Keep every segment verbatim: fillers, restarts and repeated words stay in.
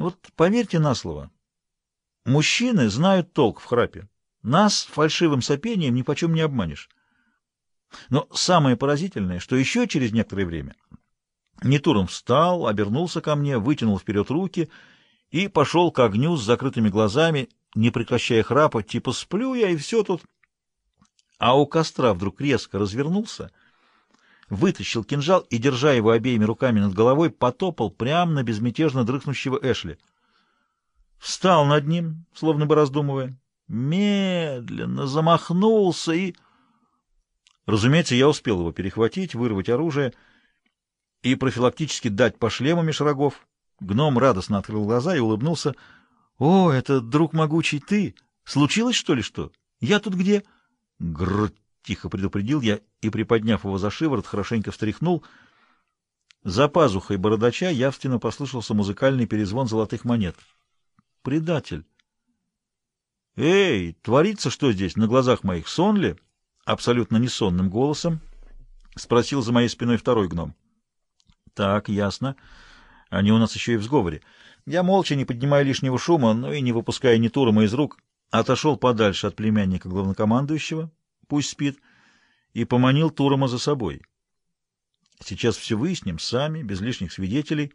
Вот поверьте на слово, мужчины знают толк в храпе. Нас фальшивым сопением ни почем не обманешь. Но самое поразительное, что еще через некоторое время Нетуром встал, обернулся ко мне, вытянул вперед руки и пошел к огню с закрытыми глазами, не прекращая храпа, типа «сплю я, и все тут». А у костра вдруг резко развернулся, вытащил кинжал и, держа его обеими руками над головой, потопал прямо на безмятежно дрыхнущего Эшли. Встал над ним, словно бы раздумывая, медленно замахнулся и... Разумеется, я успел его перехватить, вырвать оружие и профилактически дать по шлему меж рогов. Гном радостно открыл глаза и улыбнулся. — О, это, друг могучий, ты! Случилось, что ли, что? Я тут где? — Грррр! — тихо предупредил я и, приподняв его за шиворот, хорошенько встряхнул. За пазухой бородача явственно послышался музыкальный перезвон золотых монет. — Предатель! — Эй, творится что здесь, на глазах моих, сон ли? — абсолютно несонным голосом спросил за моей спиной второй гном. — Так, ясно. Они у нас еще и в сговоре. Я молча, не поднимая лишнего шума, но и не выпуская Нетурма из рук, отошел подальше от племянника главнокомандующего, пусть спит, и поманил Турма за собой. Сейчас все выясним сами, без лишних свидетелей.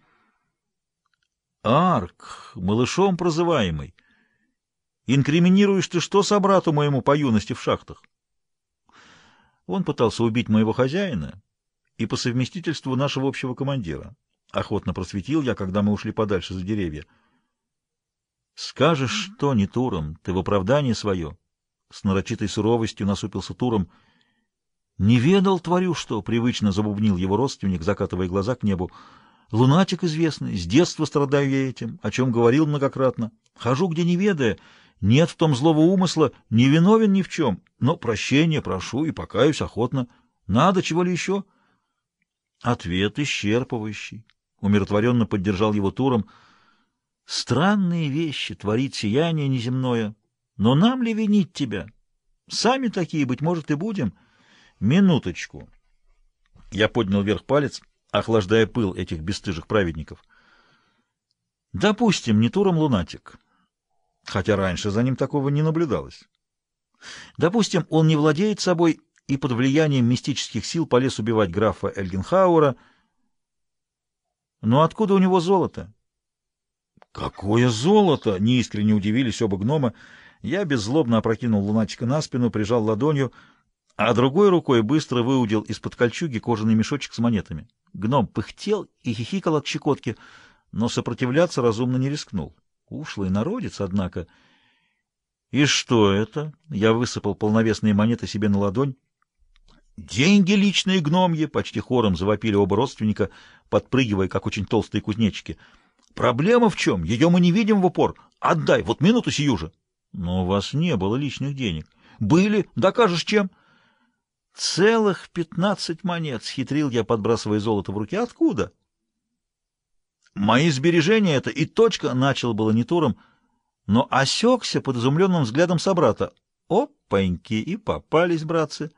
Арк, малышом прозываемый, инкриминируешь ты что собрату моему по юности в шахтах? Он пытался убить моего хозяина и по совместительству нашего общего командира. Охотно просветил я, когда мы ушли подальше за деревья. «Скажешь что, не Туром, ты в оправдании свое?» С нарочитой суровостью насупился Туром. «Не ведал, творю что?» — привычно забубнил его родственник, закатывая глаза к небу. «Лунатик известный, с детства страдаю я этим, о чем говорил многократно. Хожу, где не ведая, нет в том злого умысла, не виновен ни в чем, но прощения прошу и покаюсь охотно. Надо, чего ли еще?» Ответ исчерпывающий. Умиротворенно поддержал его Туром. «Странные вещи творит сияние неземное, но нам ли винить тебя? Сами такие, быть может, и будем. Минуточку». Я поднял вверх палец, охлаждая пыл этих бесстыжих праведников. Допустим, не Туром лунатик, хотя раньше за ним такого не наблюдалось. Допустим, он не владеет собой и под влиянием мистических сил полез убивать графа Эльгенхауэра. Но откуда у него золото? «Какое золото!» — неискренне удивились оба гнома. Я беззлобно опрокинул лунатика на спину, прижал ладонью, а другой рукой быстро выудил из-под кольчуги кожаный мешочек с монетами. Гном пыхтел и хихикал от щекотки, но сопротивляться разумно не рискнул. Ушлый народец, однако. «И что это?» — я высыпал полновесные монеты себе на ладонь. «Деньги личные гномьи!» — почти хором завопили оба родственника, подпрыгивая, как очень толстые кузнечики. «Проблема в чем? Ее мы не видим в упор. Отдай, вот минуту сию же!» «Но у вас не было личных денег». «Были. Докажешь, чем?» «Целых пятнадцать монет!» — схитрил я, подбрасывая золото в руки. «Откуда?» «Мои сбережения это и точка!» — начал было Нетуром, но осекся под изумленным взглядом собрата. «Опаньки! И попались, братцы!»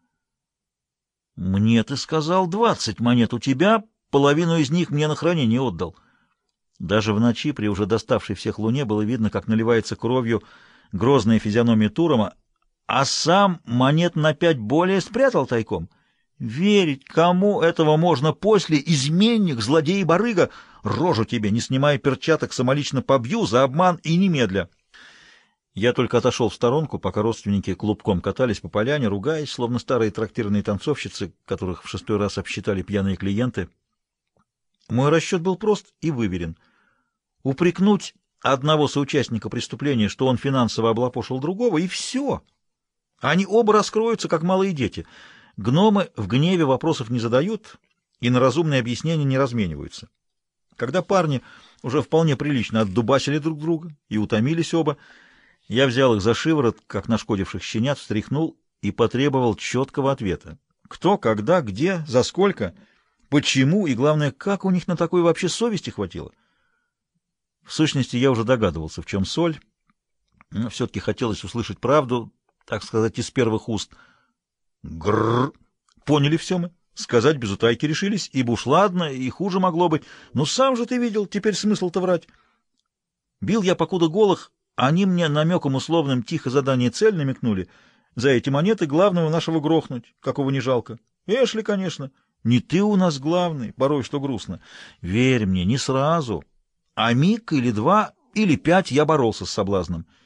«Мне ты сказал двадцать монет у тебя, половину из них мне на хранение отдал». Даже в ночи, при уже доставшей всех луне, было видно, как наливается кровью грозная физиономия Турома, а сам монет на пять более спрятал тайком. Верить кому этого можно после? Изменник, злодей и барыга! Рожу тебе, не снимая перчаток, самолично побью за обман и немедля. Я только отошел в сторонку, пока родственники клубком катались по поляне, ругаясь, словно старые трактирные танцовщицы, которых в шестой раз обсчитали пьяные клиенты. Мой расчет был прост и выверен. Упрекнуть одного соучастника преступления, что он финансово облапошил другого, и все. Они оба раскроются, как малые дети. Гномы в гневе вопросов не задают и на разумные объяснения не размениваются. Когда парни уже вполне прилично отдубасили друг друга и утомились оба, я взял их за шиворот, как нашкодивших щенят, встряхнул и потребовал четкого ответа. Кто, когда, где, за сколько, почему и, главное, как у них на такой вообще совести хватило? В сущности, я уже догадывался, в чем соль, но все-таки хотелось услышать правду, так сказать, из первых уст. Грррр! Поняли все мы? Сказать без утайки решились, ибо уж ладно, и хуже могло быть. Ну, сам же ты видел, теперь смысл-то врать. Бил я покуда голых, они мне намеком условным тихо задание цель намекнули. За эти монеты главного нашего грохнуть, какого не жалко. Эшли, конечно. Не ты у нас главный, порой что грустно. Верь мне, не сразу. А миг или два, или пять я боролся с соблазном.